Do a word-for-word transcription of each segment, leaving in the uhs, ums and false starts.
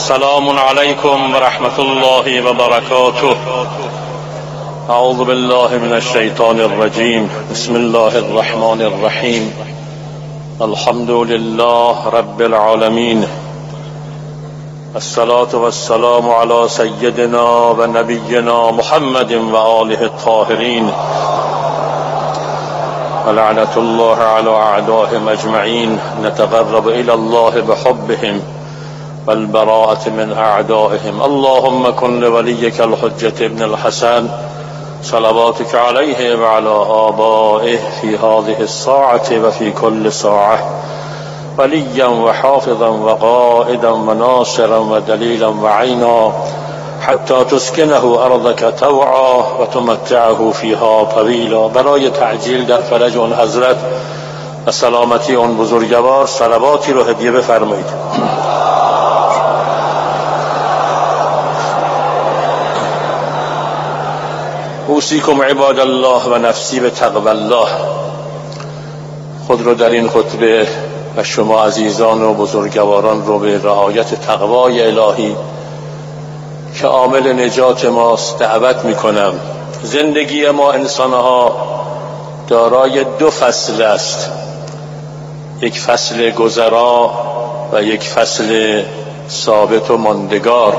السلام عليكم ورحمة الله وبركاته. أعوذ بالله من الشيطان الرجيم. بسم الله الرحمن الرحيم. الحمد لله رب العالمين. الصلاة والسلام على سيدنا ونبينا محمد وآله الطاهرين. ولعنة الله على أعدائهم أجمعين. نتقرب إلى الله بحبهم والبراءة من أعدائهم. اللهم كن لوليك الحجة ابن الحسن صلواتك عليه وعلى آبائه في هذه الساعة وفي كل ساعة وليا وحافظا وقائدا وناصرا ودليلا وعينا حتى تسكنه أرضك طوعا وتمتعه فيها طویلا. برای تعجیل در فرج اون حضرت و سلامتی اون بزرگوار صلواتی رو هدیه بفرمایید. اوصیکم عباد الله و نفسی به تقوی الله. خود رو در این خطبه و شما عزیزان و بزرگواران رو به رعایت تقوای الهی که عامل نجات ماست دعوت میکنم. زندگی ما انسانها دارای دو فصل است، یک فصل گذرا و یک فصل ثابت و ماندگار.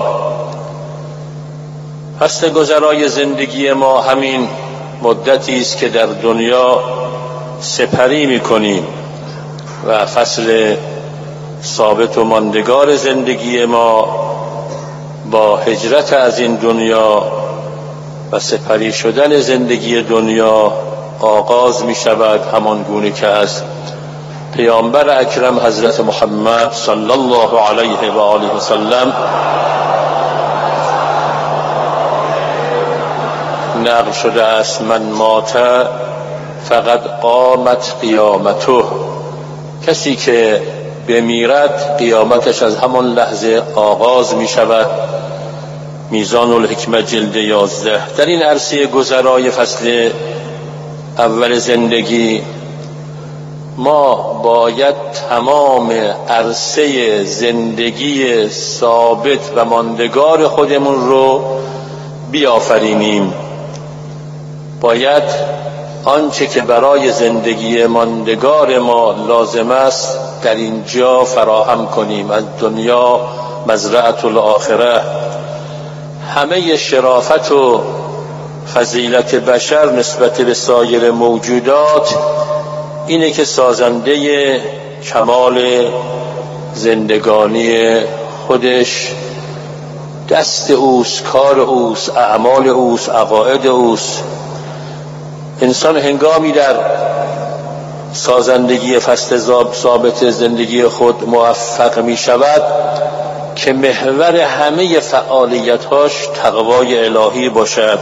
فصل گذرای زندگی ما همین مدتی است که در دنیا سپری میکنیم و فصل ثابت و ماندگار زندگی ما با هجرت از این دنیا و سپری شدن زندگی دنیا آغاز می شود، همان گونه که از پیامبر اکرم حضرت محمد صلی الله علیه و آله و سلم نقل شده است: من مات فقط قامت قیامته. کسی که بمیرد قیامتش از همان لحظه آغاز می شود. میزان الحکمت جلد یازده. در این عرصه گذرای فصل اول زندگی ما باید تمام عرصه زندگی ثابت و ماندگار خودمون رو بیافرینیم. باید آنچه که برای زندگی ماندگار ما لازم است در اینجا فراهم کنیم. از دنیا مزرعة الاخره. همه شرافت و فضیلت بشر نسبت به سایر موجودات اینه که سازنده کمال زندگانی خودش دست اوست، کار اوست، اعمال اوست، عقاید اوست. انسان هنگامی در سازندگی فصل ثابت زندگی خود موفق می شود که محور همه فعالیت‌هاش تقوای الهی باشد.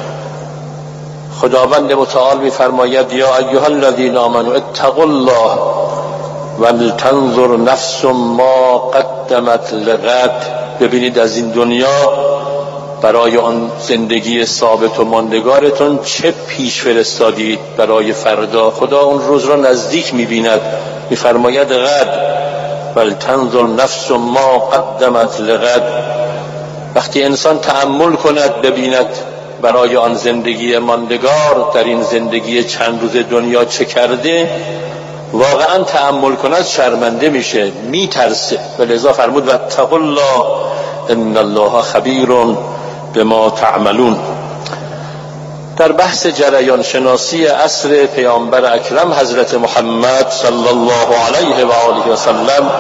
خداوند متعال می فرماید: یا ایها الذین آمنوا اتقوا الله ولتنظر نفس ما قدمت لغد. ببینید از این دنیا برای آن زندگی ثابت و ماندگارتون چه پیش فرستادید برای فردا. خدا اون روز را نزدیک می‌بیند. می‌فرماید غد ولتنظر نفس ما قدمت لغد. وقتی انسان تأمل کند ببیند برای آن زندگی ماندگار در این زندگی چند روز دنیا چه کرده، واقعا تأمل کند شرمنده میشه، میترسه. ولذا فرمود واتقوا الله ان الله خبیر بما تعملون. در بحث جریان شناسی عصر پیامبر اکرم حضرت محمد صلی الله علیه و آله و سلم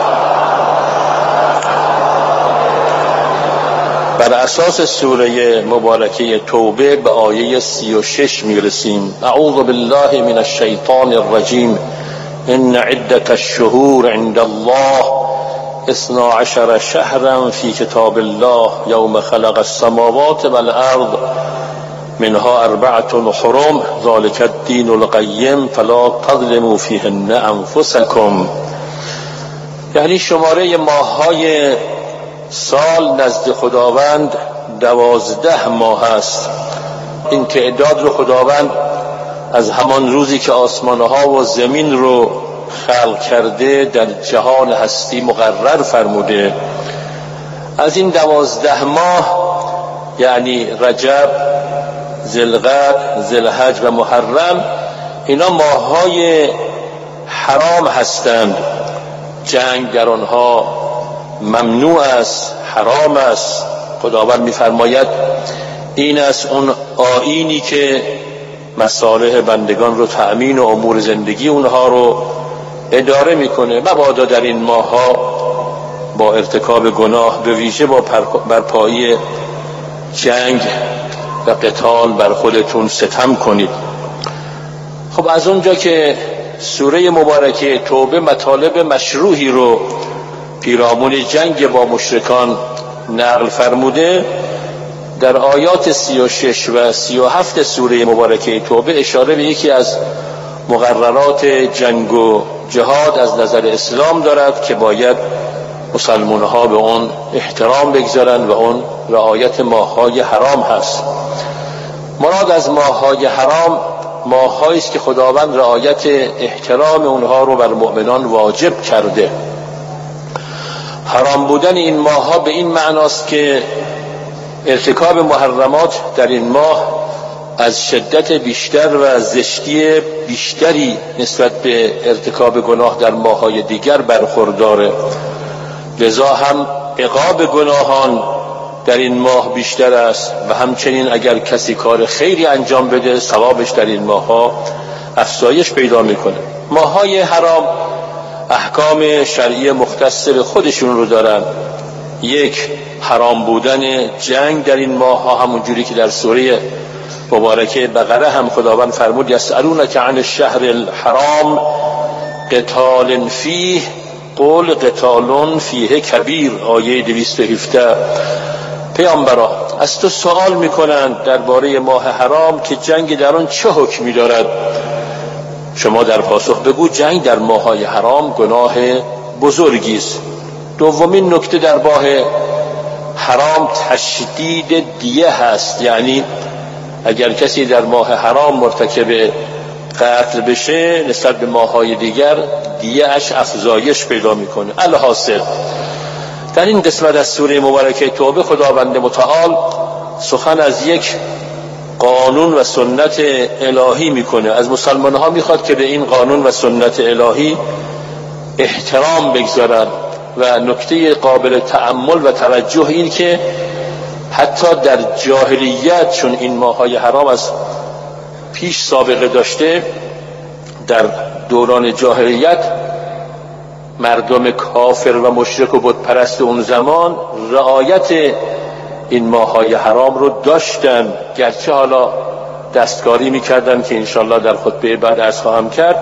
بر اساس سوره مبارکه توبه به آیه سی و شش میرسیم. اعوذ بالله من الشیطان الرجیم. ان عدة الشهور عند الله اثنا عشر شهرا في كتاب الله يوم خلق السماوات والارض منها اربعة حرم ذلك الدين القيم فلا تظلموا فيهن انفسكم. یعنی شماره ماه‌های سال نزد خداوند دوازده ماه است. این تعداد رو خداوند از همان روزی که آسمانها و زمین رو خلق کرده در جهان هستی مقرر فرموده از این دوازده ماه یعنی رجب، ذوالقعده، ذوالحج و محرم، اینا ماه‌های حرام هستند. جنگ در آنها ممنوع است، حرام است. خداوند می‌فرماید این است اون آیینی که مصالح بندگان رو تأمین و امور زندگی اونها رو اداره میکنه. مبادا در این ماه‌ها با ارتکاب گناه، به ویژه با برپایی جنگ و قتال بر خودتون ستم کنید. خب از اونجا که سوره مبارکه توبه مطالب مشروعی رو پیرامون جنگ با مشرکان نقل فرموده، در آیات سی و شش و سی و هفت سوره مبارکه توبه اشاره به یکی از مقررات جنگ و جهاد از نظر اسلام دارد که باید مسلمان ها به اون احترام بگذارند و اون رعایت ماه‌های حرام هست. مراد از ماه‌های حرام ماه‌هایی است که خداوند رعایت احترام اونها رو بر مؤمنان واجب کرده. حرام بودن این ماه‌ها به این معناست که ارتکاب محرمات در این ماه از شدت بیشتر و زشتی بیشتری نسبت به ارتکاب گناه در ماه‌های دیگر برخورداره. لذا هم عقاب گناهان در این ماه بیشتر است و همچنین اگر کسی کار خیری انجام بده ثوابش در این ماه‌ها افزایش پیدا میکنه. ماه‌های حرام احکام شرعی مختص به خودشون رو دارن. یک، حرام بودن جنگ در این ماه‌ها، همون جوری که در سوره مبارکه بقره هم خداوند فرمود یسألونک عن الشهر الحرام قتال فیه قل قتال فیه کبیر، آیه دویست و هفده. پیامبرا از تو سوال میکنند درباره ماه حرام که جنگ در آن چه حکمی دارد. شما در پاسخ بگو جنگ در ماه‌های حرام گناه بزرگی است. دومین نکته در ماه حرام تشدید دیه هست، یعنی اگر کسی در ماه حرام مرتکب قتل بشه نسبت به ماه‌های دیگر دیه اش افزایش پیدا میکنه. الحاصل در این قسمت از سوره مبارکه توبه خداوند متعال سخن از یک قانون و سنت الهی میکنه. از مسلمان ها میخواد که به این قانون و سنت الهی احترام بگذارن و نکته قابل تأمل و توجه این که حتی در جاهلیت، چون این ماه‌های حرام از پیش سابقه داشته، در دوران جاهلیت مردم کافر و مشرک و بت پرست اون زمان رعایت این ماه‌های حرام رو داشتن، گرچه حالا دستکاری میکردن که انشالله در خطبه بعد عرض خواهم کرد،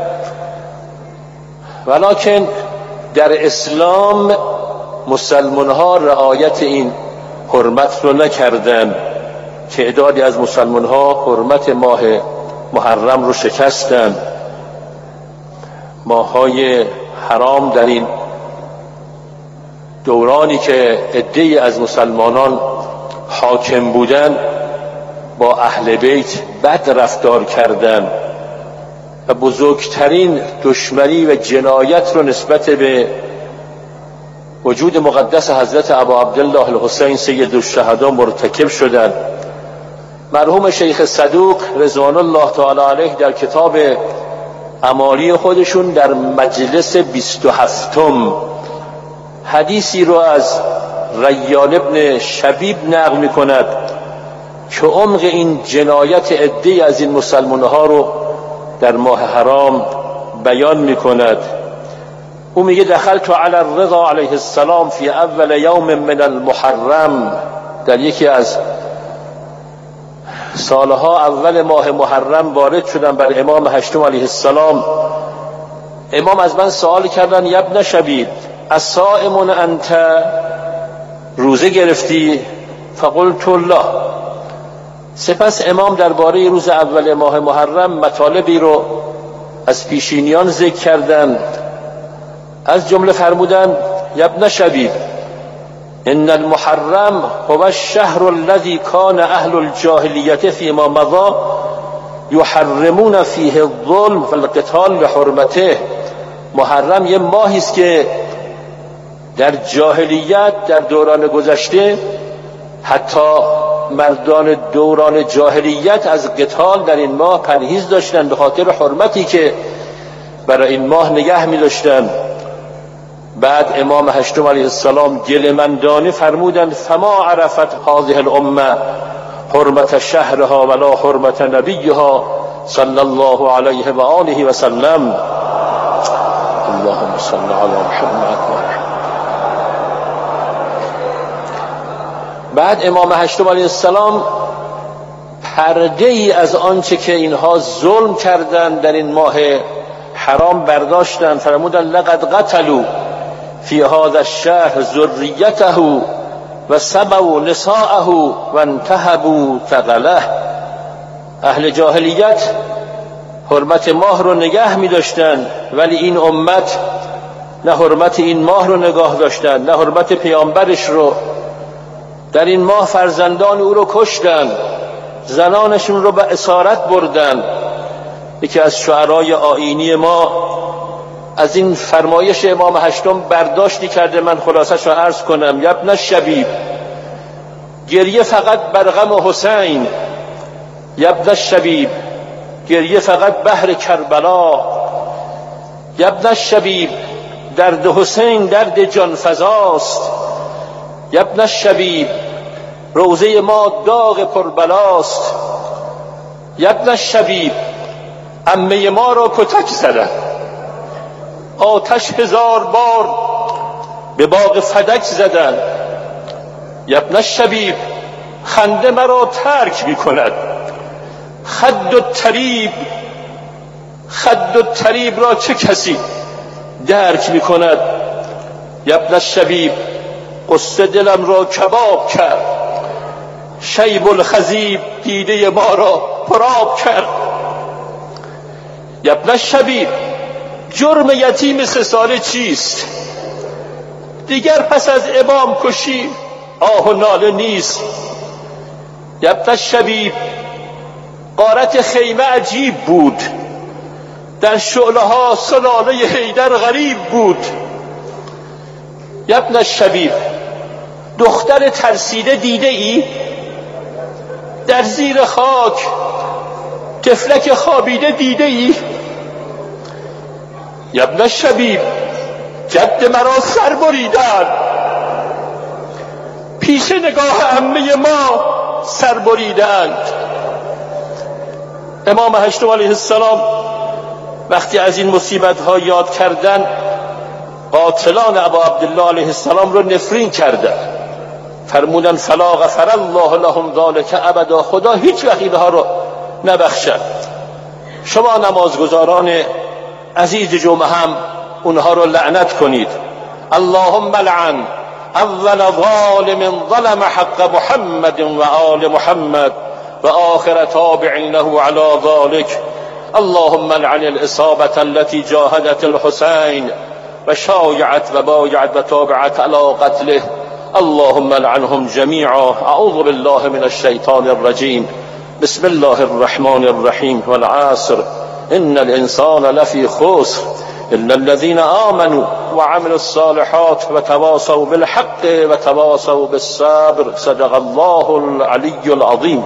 ولکن در اسلام مسلمان ها رعایت این حرمت رو نکردن. تعدادی از مسلمان ها حرمت ماه محرم رو شکستن. ماه‌های حرام در این دورانی که عده‌ای از مسلمانان حاکم بودن با اهل بیت بد رفتار کردند و بزرگترین دشمنی و جنایت رو نسبت به وجود مقدس حضرت ابا عبدالله الحسین سید الشهدا مرتکب شدند. مرحوم شیخ صدوق رضوان الله تعالی علیه در کتاب اعمالی خودشون در مجلس بیست و هفتم حدیثی رو از ریان ابن شبیب نقل می کند که عمق این جنایت عده‌ای از این مسلمان ها رو در ماه حرام بیان می کند. او میگه دخلت علی الرضا علیه السلام فی اول یوم من المحرم، در یکی از سالها اول ماه محرم وارد شدم بر امام هشتم علیه السلام. امام از من سوال کردن یا ابن شبیب الصائم انت، روزه گرفتی؟ فقلت لا. سپس امام درباره روز اول ماه محرم مطالبی رو از پیشینیان ذکر کردند. از جمله فرمودند یا ابن شبیب ان المحرم هو الشهر الذي كان اهل الجاهلیت فيما مضى يحرمون فيه الظلم والقتال بحرمته. محرم یه ماهی است که در جاهلیت، در دوران گذشته، حتی مردان دوران جاهلیت از قتال در این ماه پرهیز داشتن به خاطر حرمتی که برای این ماه نگه می داشتن. بعد امام هشتم علیه السلام گلمندانه فرمودند فما عرفت هذه الامه حرمت شهرها ولا حرمت نبیها صلی الله علیه و آله و سلم. اللهم صل علی محمد. بعد امام هشتم علیه السلام پرده ای از آنچه که اینها ظلم کردند در این ماه حرام برداشتند. فرمودند لقد قتلوا فی هذا الشهر ذریته و سبوا نساءه و انتهبوا ثقله. اهل جاهلیت حرمت ماه رو نگه می داشتن، ولی این امت نه حرمت این ماه رو نگاه داشتن نه حرمت پیامبرش رو. در این ماه فرزندان او رو کشتن، زنانشون رو به اسارت بردن. یکی از شعرای آیینی ما از این فرمایش امام هشتم برداشتی کرده، من خلاصش رو عرض کنم. یبن الشبیب، گریه فقط بر غم حسین. یبن الشبیب، گریه فقط بهر کربلا. یبن الشبیب، درد حسین درد جان فزاست. یبن الشبیب، روزه ما داغ پربلاست. یبن الشبیب، عمه ما را کتک زدن، آتش هزار بار به باغ فدک زدن. یبن الشبیب، خنده مرا ترک می کند. خد و تریب، خد و تریب را چه کسی درک می کند. یبن الشبیب، قصه دلم را کباب کرد. شیب الخزیب، دیده ما را پراب کرد. یبن الشبیب، جرم یتیم سه ساله چیست؟ دیگر پس از امام کشی آه و ناله نیست. یبن الشبیب، غارت خیمه عجیب بود، در شعله ها سلاله حیدر غریب بود. یبن الشبیب، دختر ترسیده دیده ای؟ در زیر خاک طفلک خوابیده دیده ای؟ یبن الشبیب، جد مرا سر بریدن، پیش نگاه عمه ما سر بریدند. امام هشتم علیه السلام وقتی از این مصیبت ها یاد کردن، قاتلان ابا عبدالله علیه السلام رو نفرین کردن. فرمودن فلا غفر الله لهم ذلک ابدا، خدا هیچ وقت اینها رو نبخشد. شما نمازگزاران عزیز جمعه هم اونها رو لعنت کنید. اللهم لعن اول ظالم ظلم حق محمد و آل محمد و آخر تابع له على ذلك. اللهم لعن الإصابة التي جاهدت الحسين وشايعت وبايعت وتابعت على قتله. اللهم لعنهم جميعا. أعوذ بالله من الشيطان الرجيم. بسم الله الرحمن الرحيم. والعصر إن الإنسان لفي خسر إلا الذين آمنوا وعملوا الصالحات وتواصوا بالحق وتواصوا بالصبر. صدق الله العلي العظيم.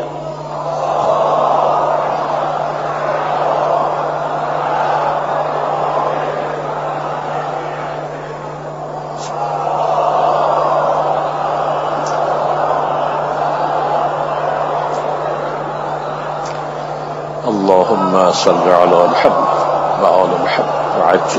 اللهم صل على محمد وآل محمد وعجل.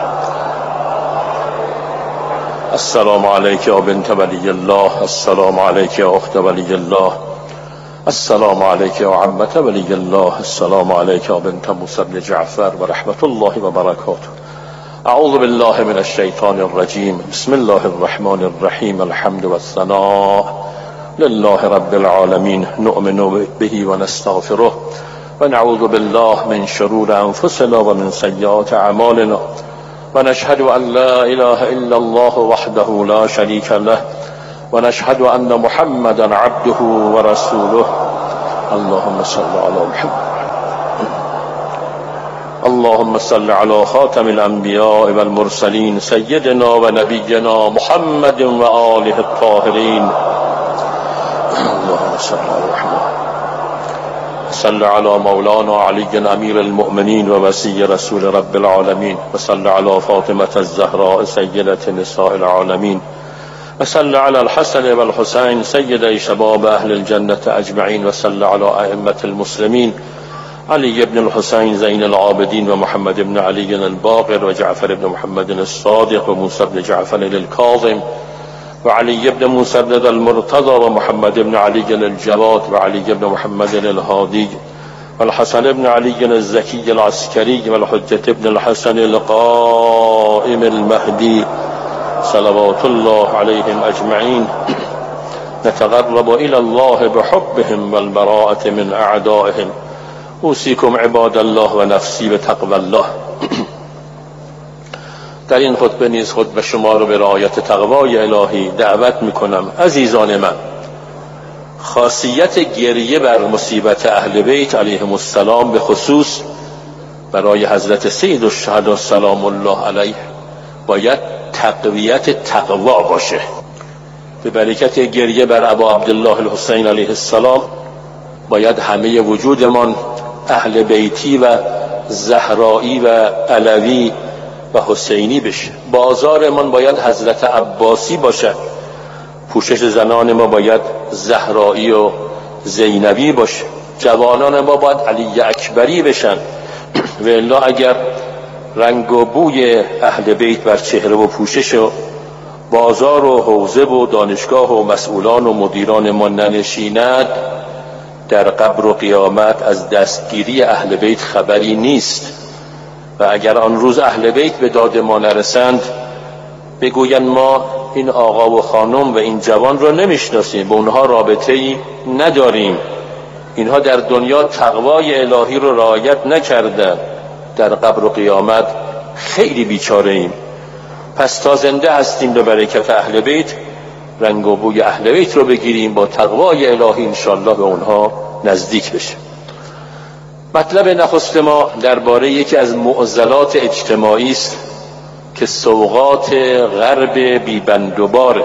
السلام عليك يا بنت ولي الله. السلام عليك يا أخت ولي الله. السلام عليك يا عمة ولي الله. السلام عليك يا بنت موسى بن جعفر ورحمة الله وبركاته. أعوذ بالله من الشيطان الرجيم. بسم الله الرحمن الرحيم. الحمد والثناء لله رب العالمين. نؤمن به ونستغفره ونعوذ بالله من شرور أنفسنا ومن سيئات أعمالنا ونشهد أن لا إله إلا الله وحده لا شريك له ونشهد أن محمدا عبده ورسوله. اللهم صل على محمد. اللهم صل على خاتم الانبیاء والمرسلین سیدنا و نبینا محمد و آله الطاهرین. اللهم صل علی محمد صل على مولانا علی امیر المؤمنین و وصی رسول رب العالمین و صل على فاطمة الزهراء سیدة نساء العالمین و صل على الحسن والحسین سیدي شباب اهل الجنة اجمعین و صل على ائمة المسلمین علی بن الحسین زین العابدین و محمد بن علی الباقر و جعفر بن محمد الصادق و موسی بن جعفر الكاظم و علی بن موسی بن المرتضى و محمد بن علی الجواد و علی بن محمد الهادی و الحسن بن علی الزکی العسکری و الحجة بن الحسن القائم المهدی صلوات الله علیهم اجمعین. نتقرب الى الله بحبهم والبراءة من اعدائهم. اوصیکم عباد الله و نفسی به تقوی الله. در این خطبه نیز خود به شما رو به رعایت تقوای الهی دعوت میکنم. عزیزان من، خاصیت گریه بر مصیبت اهل بیت علیهم السلام به خصوص برای حضرت سید الشهدا سلام الله علیه باید تقویت تقوا باشه. به برکت گریه بر ابا عبدالله الحسین علیه السلام باید همه وجودمان اهل بیتی و زهرایی و علوی و حسینی بشه. بازارمان باید حضرت عباسی باشد. پوشش زنان ما باید زهرایی و زینبی باشه. جوانان ما باید علی اکبری بشن. و الا اگر رنگ و بوی اهل بیت بر چهره و پوشش و بازار و حوزه و دانشگاه و مسئولان و مدیران ما ننشیند، در قبر و قیامت از دستگیری اهل بیت خبری نیست. و اگر آن روز اهل بیت به داد ما نرسند، بگویند ما این آقا و خانم و این جوان را نمیشناسیم، با اونها رابطه ای نداریم، اینها در دنیا تقوای الهی رو رعایت نکردند، در قبر و قیامت خیلی بیچاره ایم. پس تا زنده هستیم به برکت اهل بیت، رنگ و بوی اهل بیت رو بگیریم، با تقوای الهی انشاءالله به اونها نزدیک بشه. مطلب نخست ما درباره یکی از معضلات اجتماعی است که سوغات غرب بیبندوباره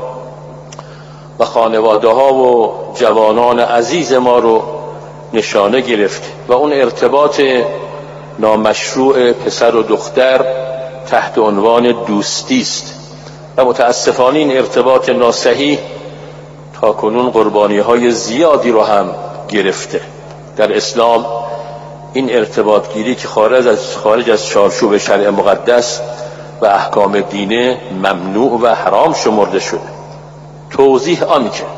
و خانواده ها و جوانان عزیز ما رو نشانه گرفته و اون ارتباط نامشروع پسر و دختر تحت عنوان دوستی است و متاسفانه این ارتباط ناصحیح تا کنون قربانی های زیادی رو هم گرفته. در اسلام این ارتباط گیری که خارج از خارج از چارچوب شرع مقدس و احکام دینه ممنوع و حرام شمرده شده. توضیح آن که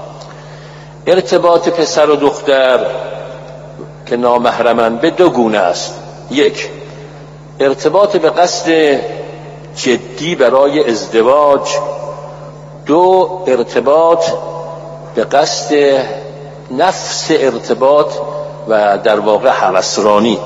ارتباط پسر و دختر که نامحرمند به دو گونه است. یک، ارتباط به قصد جدی برای ازدواج. دو، ارتباط به قصد نفس ارتباط و در واقع هوسرانی.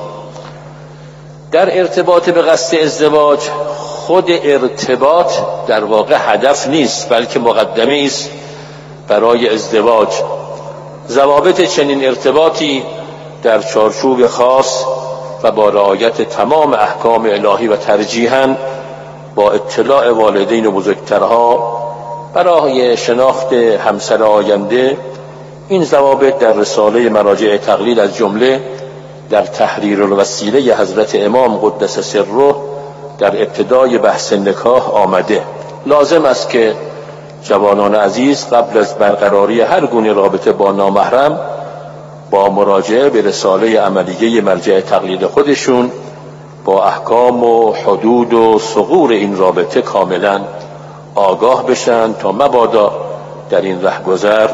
در ارتباط به قصد ازدواج خود ارتباط در واقع هدف نیست، بلکه مقدمه است برای ازدواج. ضوابط چنین ارتباطی در چارچوب خاص و با رعایت تمام احکام الهی و ترجیحاً با اطلاع والدین و بزرگترها برای شناخت همسر آینده، این ضوابط در رساله مراجع تقلید از جمله در تحریر الوسیله حضرت امام قدس سره در ابتدای بحث نکاح آمده. لازم است که جوانان عزیز قبل از برقراری هر گونه رابطه با نامحرم با مراجعه به رساله عملیه مرجع تقلید خودشون با احکام و حدود و ثغور این رابطه کاملا آگاه بشن تا مبادا در این رهگذر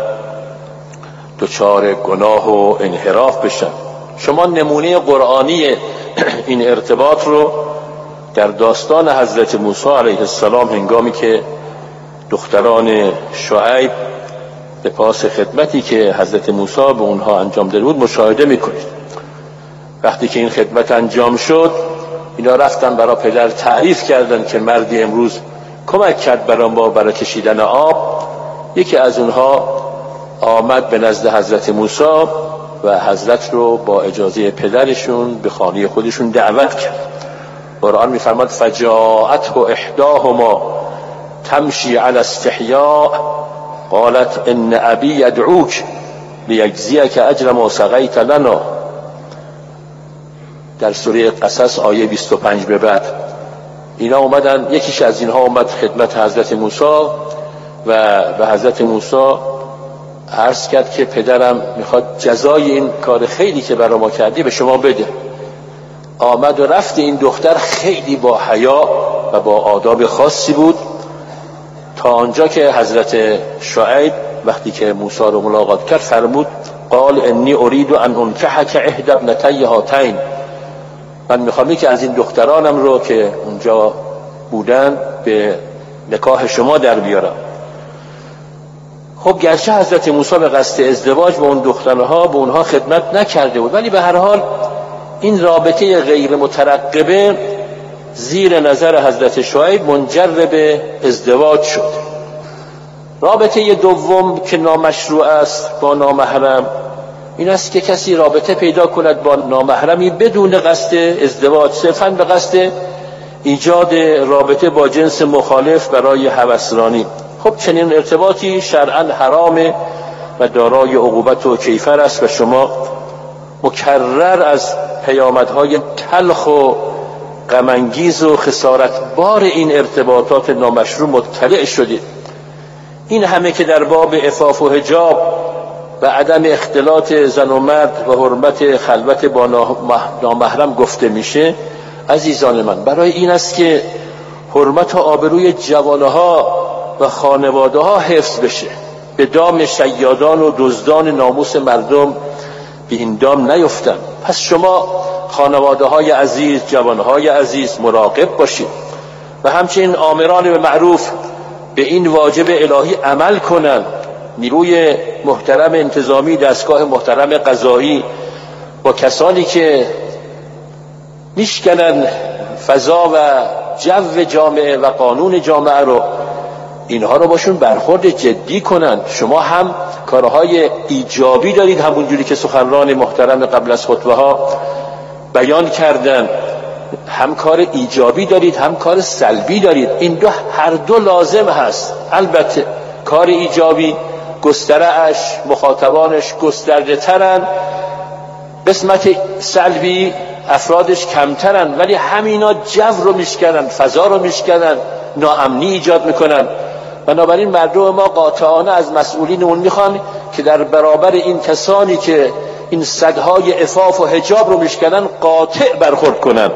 دچار گناه و انحراف بشن. شما نمونه قرآنی این ارتباط رو در داستان حضرت موسی علیه السلام هنگامی که دختران شعیب به پاس خدمتی که حضرت موسی به اونها انجام داده بود مشاهده میکنید. وقتی که این خدمت انجام شد، اینا رفتن برای پدر تعریف کردن که مردی امروز کمک کرد برای ما برای کشیدن آب. یکی از اونها آمد به نزد حضرت موسی و حضرت رو با اجازه پدرشون به خانه خودشون دعوت کرد. قرآن می‌فرماد فجاءته احداهما تمشی علی استحیاء قالت ان ابی یدعوک لیجزیک اجر ما سقیت لنا. در سوره قصص آیه بیست و پنج به بعد اینا اومدن، یکیش از اینها اومد خدمت حضرت موسی و به حضرت موسی عرض کرد که پدرم میخواد جزای این کار خیلی که برای ما کردی به شما بده. آمد و رفت. این دختر خیلی با حیا و با آداب خاصی بود، تا آنجا که حضرت شعیب وقتی که موسی رو ملاقات کرد فرمود قال انی اريد ان انکحک احدی ابنتی هاتین، من میخوام که از این دخترانم رو که اونجا بودن به نکاح شما در بیارم. خب گرچه حضرت موسی به قصد ازدواج با اون دخترها به اونها خدمت نکرده بود، ولی به هر حال این رابطه غیر مترقبه زیر نظر حضرت شعیب منجر به ازدواج شد. رابطه دوم که نامشروع است با نامحرم این است که کسی رابطه پیدا کند با نامحرمی بدون قصد ازدواج، صرفاً به قصد ایجاد رابطه با جنس مخالف برای هوسرانی. خب چنین ارتباطی شرعاً حرامه و دارای عقوبت و کیفر است و شما مکرر از پیامدهای تلخ و غم‌انگیز و خسارتبار این ارتباطات نامشروع مطلع شدید. این همه که در باب عفاف و حجاب و عدم اختلاط زن و مرد و حرمت خلوت با نامحرم گفته میشه عزیزان من، برای این است که حرمت و آبروی جوانها و خانواده ها حفظ بشه، به دام شیادان و دزدان ناموس مردم به این دام نیفتن. پس شما خانواده های عزیز، جوان های عزیز مراقب باشید و همچنین آمران به معروف به این واجب الهی عمل کنند. نیروی محترم انتظامی، دستگاه محترم قضایی با کسانی که میشکنن فضا و جو جامعه و قانون جامعه رو، اینها رو باشون برخورد جدی کنن. شما هم کارهای ایجابی دارید، همونجوری که سخنران محترم قبل از خطبه ها بیان کردن، هم کار ایجابی دارید هم کار سلبی دارید. این دو هر دو لازم هست. البته کار ایجابی گستره‌اش، مخاطبانش گسترده ترن، قسمت سلبی افرادش کمترن، ولی همینا جو رو میشکنن، فضا رو میشکنن، ناامنی ایجاد میکنن. بنابراین مردم ما قاطعانه از مسئولین اون میخوان که در برابر این کسانی که این سدهای عفاف و حجاب رو میشکنن قاطع برخورد کنن.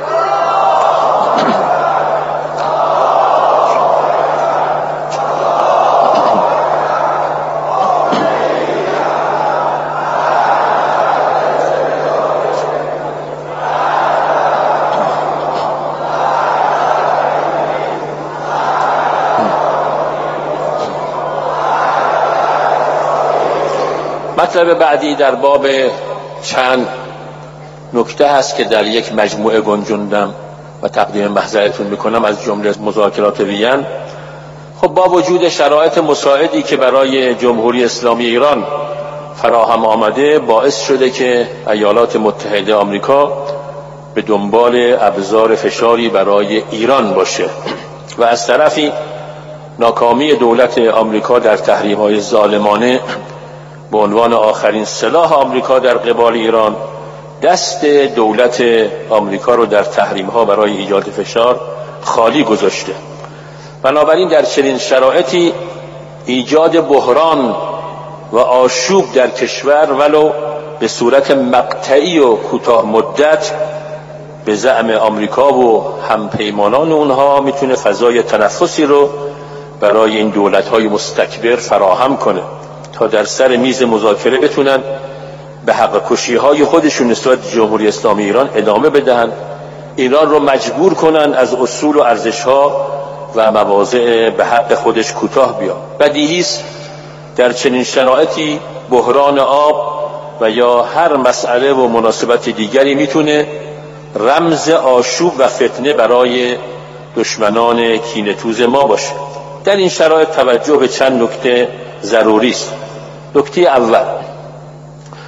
مطلب بعدی در باب چند نکته هست که در یک مجموعه گنجوندم و تقدیم محضرتون میکنم از جمله مذاکرات وین. خب با وجود شرایط مساعدی که برای جمهوری اسلامی ایران فراهم آمده، باعث شده که ایالات متحده آمریکا به دنبال ابزار فشاری برای ایران باشه و از طرفی ناکامی دولت آمریکا در تحریم‌های ظالمانه به عنوان آخرین سلاح آمریکا در قبال ایران دست دولت آمریکا رو در تحریم‌ها برای ایجاد فشار خالی گذاشته. بنابراین در چنین شرایطی ایجاد بحران و آشوب در کشور ولو به صورت مقطعی و کوتاه مدت به زعم آمریکا و همپیمانان اونها میتونه فضای تنفسی رو برای این دولت‌های مستکبر فراهم کنه تا در سر میز مذاکره بتونن به حق کشی‌های خودشون نسبت جمهوری اسلامی ایران ادامه بدهن، ایران رو مجبور کنن از اصول و ارزش‌ها و مواضع به حق خودش کوتاه بیاد. بدیهی است در چنین شرایطی بحران آب و یا هر مسئله و مناسبت دیگری میتونه رمز آشوب و فتنه برای دشمنان کینه‌توز ما باشه. در این شرایط توجه به چند نکته ضروری است. نکته اول،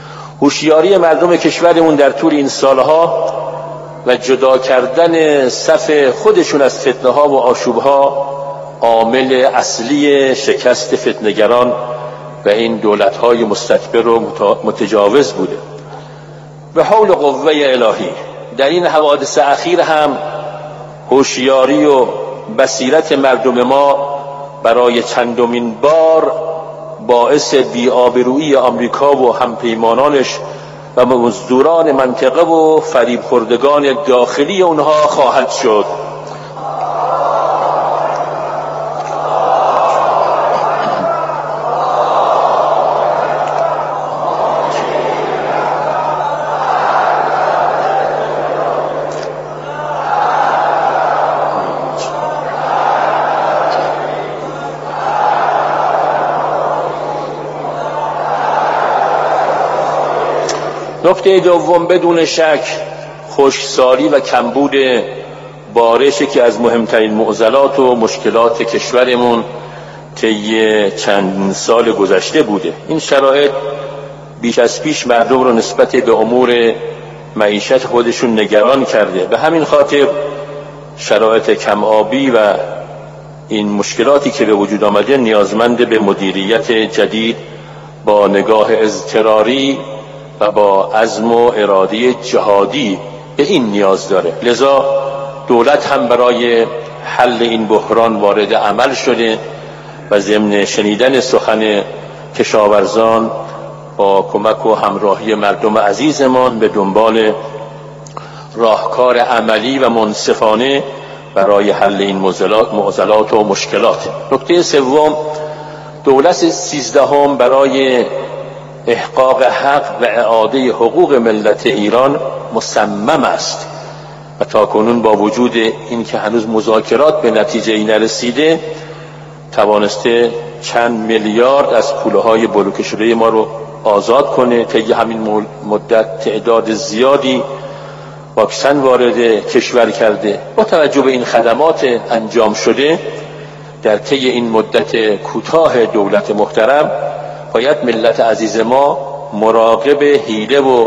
هوشیاری مردم کشورمون در طول این سالها و جدا کردن صف خودشون از فتنه‌ها و آشوب‌ها عامل اصلی شکست فتنه‌گران و این دولت‌های مستکبر و متجاوز بوده. به حول قوه الهی در این حوادث اخیر هم هوشیاری و بصیرت مردم ما برای چندمین بار باعث بی‌آبرویی آمریکا و همپیمانانش و مزدوران منطقه و فریب خوردگان داخلی اونها خواهد شد. نکته دوم، بدون شک خشکسالی و کمبود بارش که از مهمترین معضلات و مشکلات کشورمون طی چند سال گذشته بوده. این شرایط بیش از پیش مردم رو نسبت به امور معیشت خودشون نگران کرده. به همین خاطر شرایط کم آبی و این مشکلاتی که به وجود آمده نیازمند به مدیریت جدید با نگاه اضطراری و با عزم و اراده جهادی به این نیاز داره. لذا دولت هم برای حل این بحران وارد عمل شده و ضمن شنیدن سخن کشاورزان با کمک و همراهی مردم عزیزمان به دنبال راهکار عملی و منصفانه برای حل این معضلات و مشکلات. نکته سوم، دولت سیزدهم برای احقاق حق و اعاده حقوق ملت ایران مصمم است و تاکنون با وجود این که هنوز مذاکرات به نتیجه ای نرسیده توانسته چند میلیارد از پولهای بلوکه شده ما رو آزاد کنه. طی همین مدت تعداد زیادی واکسن وارد کشور کرده. با توجه به این خدمات انجام شده در طی این مدت کوتاه دولت محترم باید ملت عزیز ما مراقب حیله و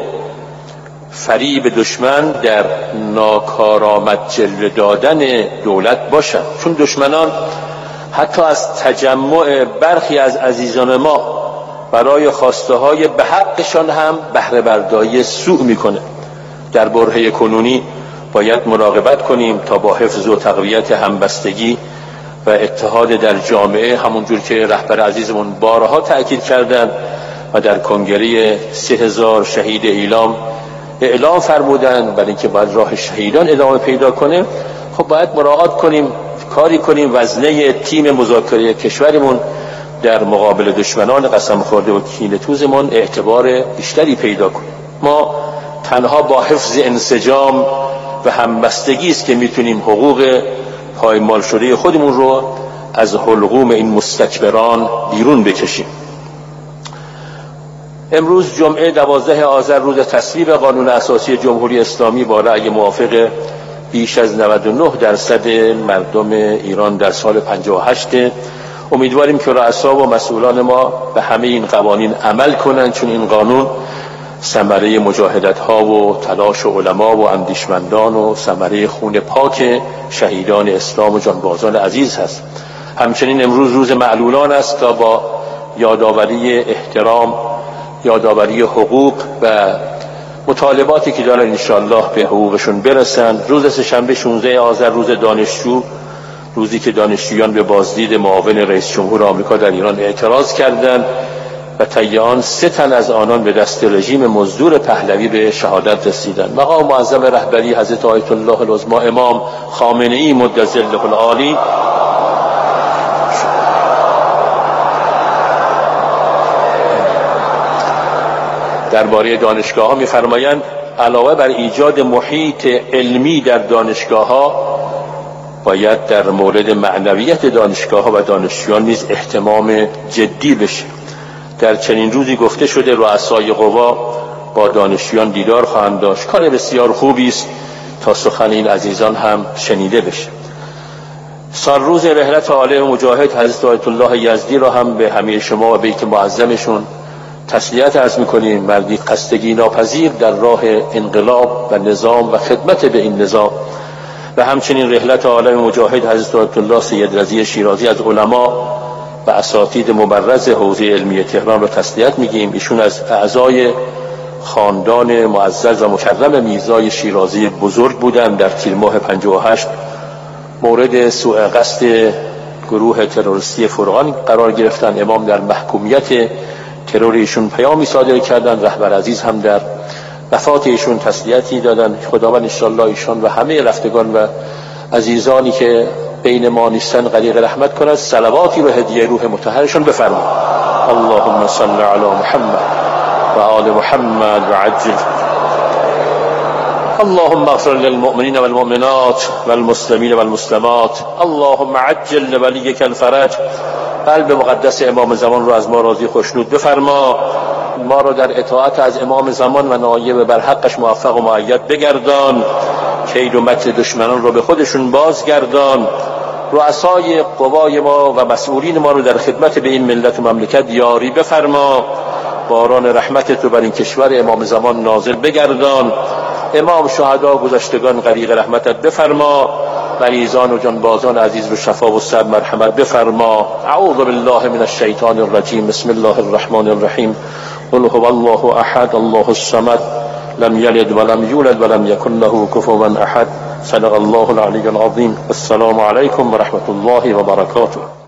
فریب دشمن در ناکارآمد جلوه دادن دولت باشند، چون دشمنان حتی از تجمع برخی از عزیزان ما برای خواسته های به حقشان هم بهره برداری سوء میکنه. در برهه کنونی باید مراقبت کنیم تا با حفظ و تقویت همبستگی و اتحاد در جامعه، همونجور که رهبر عزیزمون بارها تأکید کردند و در کنگره سه هزار شهید اعلام اعلام فرمودند، برای اینکه باید راه شهیدان ادامه پیدا کنه، خب باید مراعات کنیم، کاری کنیم وزنه تیم مذاکره کشورمون در مقابل دشمنان قسم خورده و کینه‌توزمون اعتبار بیشتری پیدا کنه. ما تنها با حفظ انسجام و همبستگی است که میتونیم حقوق پایمال شده خودمون رو از حلقوم این مستکبران بیرون بکشیم. امروز جمعه دوازده آذر روز تصویب قانون اساسی جمهوری اسلامی با رأی موافق بیش از نود و نه درصد مردم ایران در سال پنجاه و هشت. امیدواریم که رؤسا و مسئولان ما به همه این قوانین عمل کنند، چون این قانون ثمره مجاهدت ها و تلاش و علما و اندیشمندان و ثمره خون پاک شهیدان اسلام و جانبازان عزیز هست. همچنین امروز روز معلولان است تا با یادآوری احترام، یادآوری حقوق و مطالباتی که دارن انشاءالله به حقوقشون برسن. روز سه‌شنبه شانزده آذر روز دانشجو، روزی که دانشجویان به بازدید معاون رئیس جمهور آمریکا در ایران اعتراض کردند و طی آن سه تن از آنان به دست رژیم مزدور پهلوی به شهادت رسیدند. مقام معظم رهبری حضرت آیت الله العظمی امام خامنه‌ای مد ظله العالی درباره دانشگاه‌ها می‌فرمایند علاوه بر ایجاد محیط علمی در دانشگاه‌ها باید در مورد معنویت دانشگاه‌ها و دانشجویان نیز اهتمام جدی بشه. در چنین روزی گفته شده رؤسای قوا با دانشجویان دیدار خواهند داشت. کار بسیار خوبی است تا سخن این عزیزان هم شنیده بشه. سال روز رحلت عالم مجاهد حضرت آیت الله یزدی را هم به همه شما و بیت معظمشون تسلیت عرض میکنیم. مردی خستگی ناپذیر در راه انقلاب و نظام و خدمت به این نظام و همچنین رحلت عالم مجاهد حضرت آیت الله سید رضی شیرازی از علما و اساتید مبرز حوزه علمی تهران را تسلیت میگیم. ایشون از اعضای خاندان معزز و مکرم میرزای شیرازی بزرگ بودند. در تیر ماه پنجاه و هشت مورد سوء قصد گروه تروریستی فرقان قرار گرفتن. امام در محکومیت ترور ایشون پیامی صادر کردند. رهبر عزیز هم در وفات ایشون تسلیتی دادند. خداوند انشاءالله ایشان و همه رفتگان و عزیزانی که بین ما نیستن غریق رحمت کند. صلواتی رو هدیه روح مطهرشون بفرما. اللهم صل علی محمد و آل محمد و عجل. اللهم اغفر للمؤمنين والمؤمنات والمسلمين والمسلمات. اللهم عجل لوليك الفرج. قلب مقدس امام زمان رو از ما راضی خوشنود بفرما. ما رو در اطاعت از امام زمان و نایب بر حقش موفق و مؤید بگردان. کید و مکر دشمنان رو به خودشون بازگردان. رؤسای قوای ما و مسئولین ما رو در خدمت به این ملت و مملکت یاری بفرما. باران رحمت تو بر این کشور امام زمان نازل بگردان. امام شهدا گذشتگان غریق رحمتت بفرما. مریضان و جانبازان عزیز رو شفا و صبر مرحمت بفرما. اعوذ بالله من الشیطان الرجیم. بسم الله الرحمن الرحیم. قل هو الله احد الله الصمد لم یلد ولم یولد ولم یکن له کفوا احد. صدق الله العلی العظیم. السلام علیکم و رحمت الله و برکاته.